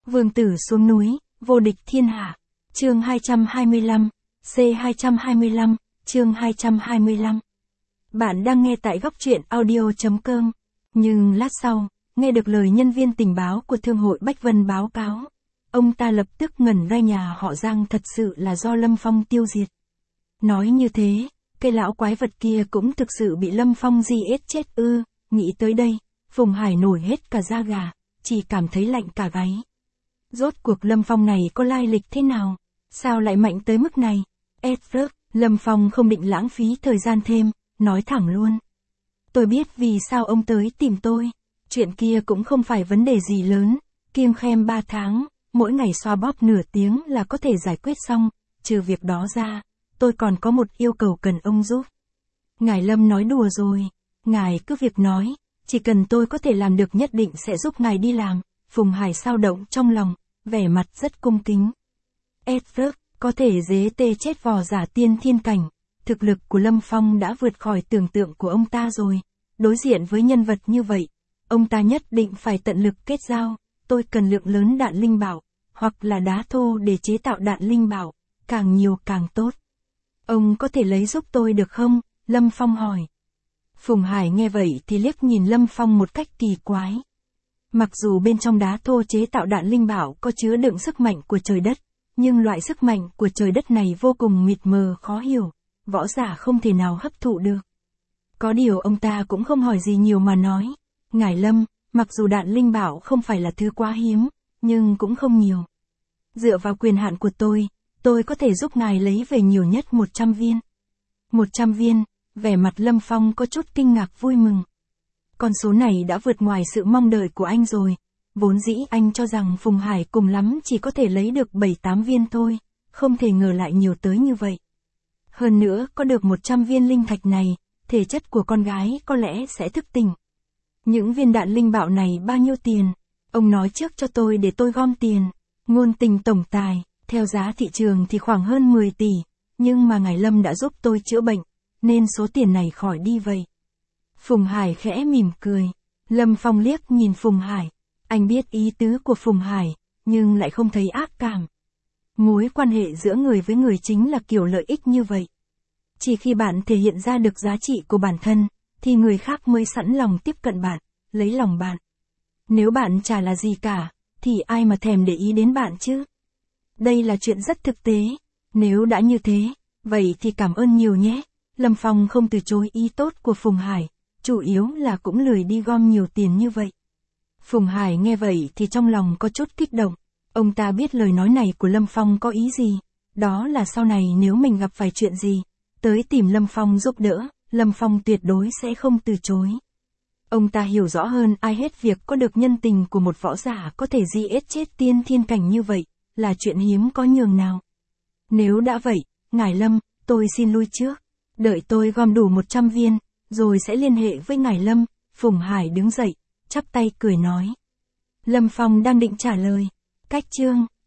Vương tử xuống núi, vô địch thiên hạ. Chương 225, C225, chương 225. Bạn đang nghe tại góc truyện audio.com. Nhưng lát sau, nghe được lời nhân viên tình báo của Thương hội Bách Vân báo cáo. Ông ta lập tức ngẩn ra, nhà họ Giang thật sự là do Lâm Phong tiêu diệt. Nói như thế, cái lão quái vật kia cũng thực sự bị Lâm Phong giết chết ư? Nghĩ tới đây, Phùng Hải nổi hết cả da gà, chỉ cảm thấy lạnh cả gáy. Rốt cuộc Lâm Phong này có lai lịch thế nào? Sao lại mạnh tới mức này? Lâm Phong không định lãng phí thời gian thêm, nói thẳng luôn. Tôi biết vì sao ông tới tìm tôi. Chuyện kia cũng không phải vấn đề gì lớn, kiêng khem 3 tháng, mỗi ngày xoa bóp nửa tiếng là có thể giải quyết xong, trừ việc đó ra, tôi còn có một yêu cầu cần ông giúp. Ngài Lâm nói đùa rồi, ngài cứ việc nói, chỉ cần tôi có thể làm được nhất định sẽ giúp ngài đi làm. Phùng Hải sao động trong lòng, vẻ mặt rất cung kính. Có thể dế tê chết vò giả tiên thiên cảnh, thực lực của Lâm Phong đã vượt khỏi tưởng tượng của ông ta rồi. Đối diện với nhân vật như vậy, ông ta nhất định phải tận lực kết giao. Tôi cần lượng lớn đạn linh bảo, hoặc là đá thô để chế tạo đạn linh bảo, càng nhiều càng tốt. Ông có thể lấy giúp tôi được không? Lâm Phong hỏi. Phùng Hải nghe vậy thì liếc nhìn Lâm Phong một cách kỳ quái. Mặc dù bên trong đá thô chế tạo đạn linh bảo có chứa đựng sức mạnh của trời đất, nhưng loại sức mạnh của trời đất này vô cùng mịt mờ khó hiểu, võ giả không thể nào hấp thụ được. Có điều ông ta cũng không hỏi gì nhiều mà nói, ngài Lâm, mặc dù đạn linh bảo không phải là thứ quá hiếm, nhưng cũng không nhiều. Dựa vào quyền hạn của tôi có thể giúp ngài lấy về nhiều nhất 100 viên. 100 viên, vẻ mặt Lâm Phong có chút kinh ngạc vui mừng. Con số này đã vượt ngoài sự mong đợi của anh rồi. Vốn dĩ anh cho rằng Phùng Hải cùng lắm chỉ có thể lấy được 7-8 viên thôi, không thể ngờ lại nhiều tới như vậy. Hơn nữa, có được 100 viên linh thạch này, thể chất của con gái có lẽ sẽ thức tỉnh. Những viên đạn linh bảo này bao nhiêu tiền? Ông nói trước cho tôi để tôi gom tiền. Ngôn Tình tổng tài, theo giá thị trường thì khoảng hơn 10 tỷ, nhưng mà ngài Lâm đã giúp tôi chữa bệnh, nên số tiền này khỏi đi vậy. Phùng Hải khẽ mỉm cười. Lâm Phong liếc nhìn Phùng Hải. Anh biết ý tứ của Phùng Hải, nhưng lại không thấy ác cảm. Mối quan hệ giữa người với người chính là kiểu lợi ích như vậy. Chỉ khi bạn thể hiện ra được giá trị của bản thân, thì người khác mới sẵn lòng tiếp cận bạn, lấy lòng bạn. Nếu bạn chả là gì cả, thì ai mà thèm để ý đến bạn chứ? Đây là chuyện rất thực tế. Nếu đã như thế, vậy thì cảm ơn nhiều nhé. Lâm Phong không từ chối ý tốt của Phùng Hải, chủ yếu là cũng lười đi gom nhiều tiền như vậy. Phùng Hải nghe vậy thì trong lòng có chút kích động. Ông ta biết lời nói này của Lâm Phong có ý gì. Đó là sau này nếu mình gặp phải chuyện gì, tới tìm Lâm Phong giúp đỡ, Lâm Phong tuyệt đối sẽ không từ chối. Ông ta hiểu rõ hơn ai hết việc có được nhân tình của một võ giả có thể giết chết tiên thiên cảnh như vậy, là chuyện hiếm có nhường nào. Nếu đã vậy, ngài Lâm, tôi xin lui trước. Đợi tôi gom đủ 100 viên, rồi sẽ liên hệ với ngài Lâm. Phùng Hải đứng dậy, chắp tay cười nói. Lâm Phong đang định trả lời. Cách chương